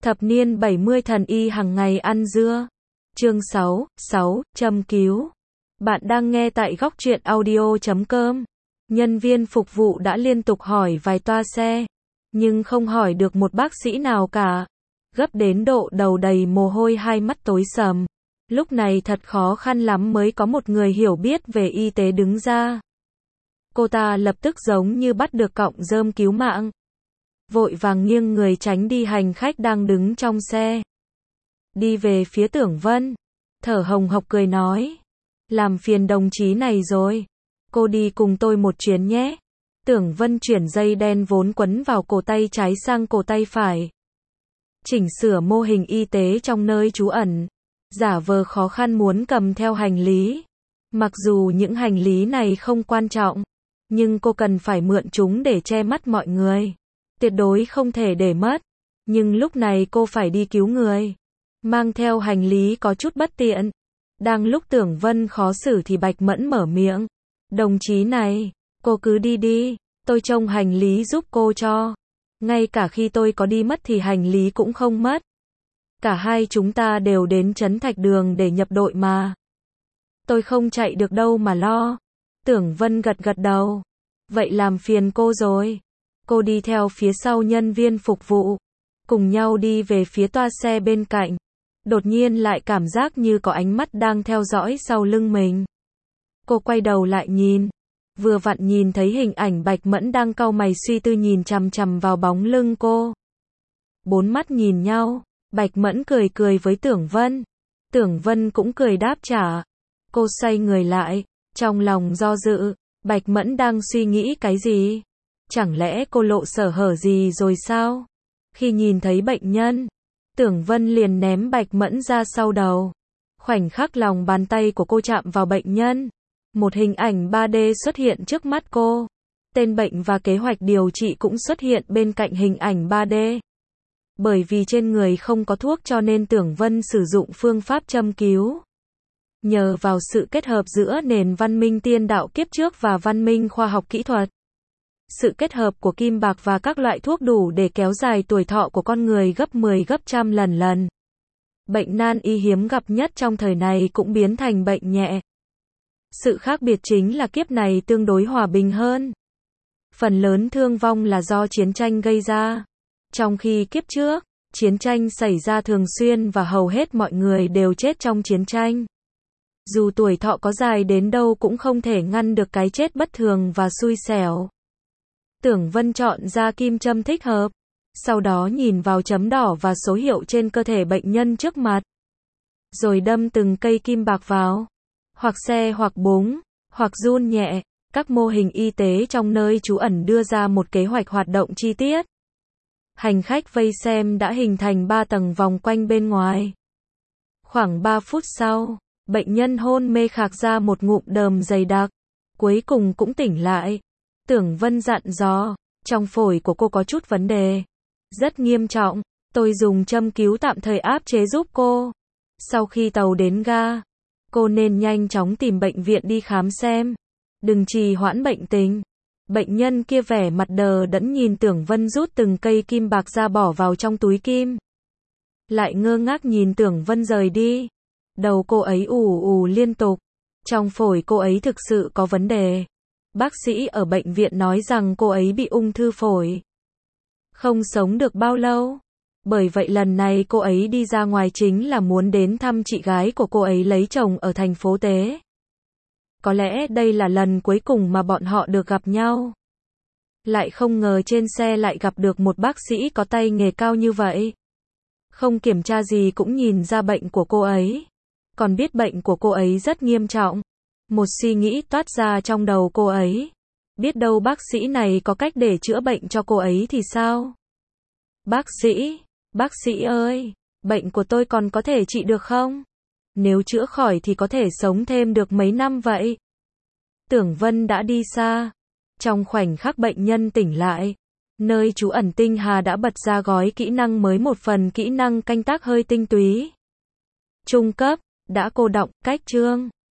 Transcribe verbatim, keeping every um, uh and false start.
Thập niên bảy mươi thần y hàng ngày ăn dưa. Chương sáu, sáu, châm cứu. Bạn đang nghe tại góc truyện audio chấm com. Nhân viên phục vụ đã liên tục hỏi vài toa xe, nhưng không hỏi được một bác sĩ nào cả. Gấp đến độ đầu đầy mồ hôi, hai mắt tối sầm. Lúc này thật khó khăn lắm mới có một người hiểu biết về y tế đứng ra. Cô ta lập tức giống như bắt được cọng rơm cứu mạng, vội vàng nghiêng người tránh đi hành khách đang đứng trong xe, đi về phía Tưởng Vân, thở hồng hộc cười nói: làm phiền đồng chí này rồi, cô đi cùng tôi một chuyến nhé. Tưởng Vân chuyển dây đen vốn quấn vào cổ tay trái sang cổ tay phải, chỉnh sửa mô hình y tế trong nơi trú ẩn, giả vờ khó khăn muốn cầm theo hành lý. Mặc dù những hành lý này không quan trọng, nhưng cô cần phải mượn chúng để che mắt mọi người, tuyệt đối không thể để mất. Nhưng lúc này cô phải đi cứu người, mang theo hành lý có chút bất tiện. Đang lúc Tưởng Vân khó xử thì Bạch Mẫn mở miệng: đồng chí này, cô cứ đi đi, tôi trông hành lý giúp cô cho. Ngay cả khi tôi có đi mất thì hành lý cũng không mất. Cả hai chúng ta đều đến Trấn Thạch Đường để nhập đội mà. Tôi không chạy được đâu mà lo. Tưởng Vân gật gật đầu. Vậy làm phiền cô rồi. Cô đi theo phía sau nhân viên phục vụ, cùng nhau đi về phía toa xe bên cạnh. Đột nhiên lại cảm giác như có ánh mắt đang theo dõi sau lưng mình. Cô quay đầu lại nhìn, vừa vặn nhìn thấy hình ảnh Bạch Mẫn đang cau mày suy tư nhìn chằm chằm vào bóng lưng cô. Bốn mắt nhìn nhau, Bạch Mẫn cười cười với Tưởng Vân. Tưởng Vân cũng cười đáp trả. Cô xoay người lại, trong lòng do dự, Bạch Mẫn đang suy nghĩ cái gì? Chẳng lẽ cô lộ sở hở gì rồi sao? Khi nhìn thấy bệnh nhân, Tưởng Vân liền ném Bạch Mẫn ra sau đầu. Khoảnh khắc lòng bàn tay của cô chạm vào bệnh nhân, một hình ảnh ba D xuất hiện trước mắt cô. Tên bệnh và kế hoạch điều trị cũng xuất hiện bên cạnh hình ảnh ba D. Bởi vì trên người không có thuốc cho nên Tưởng Vân sử dụng phương pháp châm cứu. Nhờ vào sự kết hợp giữa nền văn minh tiên đạo kiếp trước và văn minh khoa học kỹ thuật, sự kết hợp của kim bạc và các loại thuốc đủ để kéo dài tuổi thọ của con người gấp mười gấp trăm lần lần. Bệnh nan y hiếm gặp nhất trong thời này cũng biến thành bệnh nhẹ. Sự khác biệt chính là kiếp này tương đối hòa bình hơn. Phần lớn thương vong là do chiến tranh gây ra. Trong khi kiếp trước, chiến tranh xảy ra thường xuyên và hầu hết mọi người đều chết trong chiến tranh. Dù tuổi thọ có dài đến đâu cũng không thể ngăn được cái chết bất thường và xui xẻo. Tưởng Vân chọn ra kim châm thích hợp, sau đó nhìn vào chấm đỏ và số hiệu trên cơ thể bệnh nhân trước mặt, rồi đâm từng cây kim bạc vào, hoặc xe hoặc búng, hoặc run nhẹ. Các mô hình y tế trong nơi trú ẩn đưa ra một kế hoạch hoạt động chi tiết. Hành khách vây xem đã hình thành ba tầng vòng quanh bên ngoài. Khoảng ba phút sau, bệnh nhân hôn mê khạc ra một ngụm đờm dày đặc, cuối cùng cũng tỉnh lại. Tưởng Vân dặn dò, trong phổi của cô có chút vấn đề, rất nghiêm trọng, tôi dùng châm cứu tạm thời áp chế giúp cô. Sau khi tàu đến ga, cô nên nhanh chóng tìm bệnh viện đi khám xem, đừng trì hoãn bệnh tình. Bệnh nhân kia vẻ mặt đờ đẫn nhìn Tưởng Vân rút từng cây kim bạc ra bỏ vào trong túi kim, lại ngơ ngác nhìn Tưởng Vân rời đi. Đầu cô ấy ù ù liên tục, trong phổi cô ấy thực sự có vấn đề. Bác sĩ ở bệnh viện nói rằng cô ấy bị ung thư phổi, không sống được bao lâu. Bởi vậy lần này cô ấy đi ra ngoài chính là muốn đến thăm chị gái của cô ấy lấy chồng ở thành phố Tế. Có lẽ đây là lần cuối cùng mà bọn họ được gặp nhau. Lại không ngờ trên xe lại gặp được một bác sĩ có tay nghề cao như vậy. Không kiểm tra gì cũng nhìn ra bệnh của cô ấy, còn biết bệnh của cô ấy rất nghiêm trọng. Một suy nghĩ toát ra trong đầu cô ấy. Biết đâu bác sĩ này có cách để chữa bệnh cho cô ấy thì sao? Bác sĩ, bác sĩ ơi, bệnh của tôi còn có thể trị được không? Nếu chữa khỏi thì có thể sống thêm được mấy năm vậy? Tưởng Vân đã đi xa. Trong khoảnh khắc bệnh nhân tỉnh lại, nơi trú ẩn Tinh Hà đã bật ra gói kỹ năng mới, một phần kỹ năng canh tác hơi tinh túy. Trung cấp, đã cô đọng, cách chương.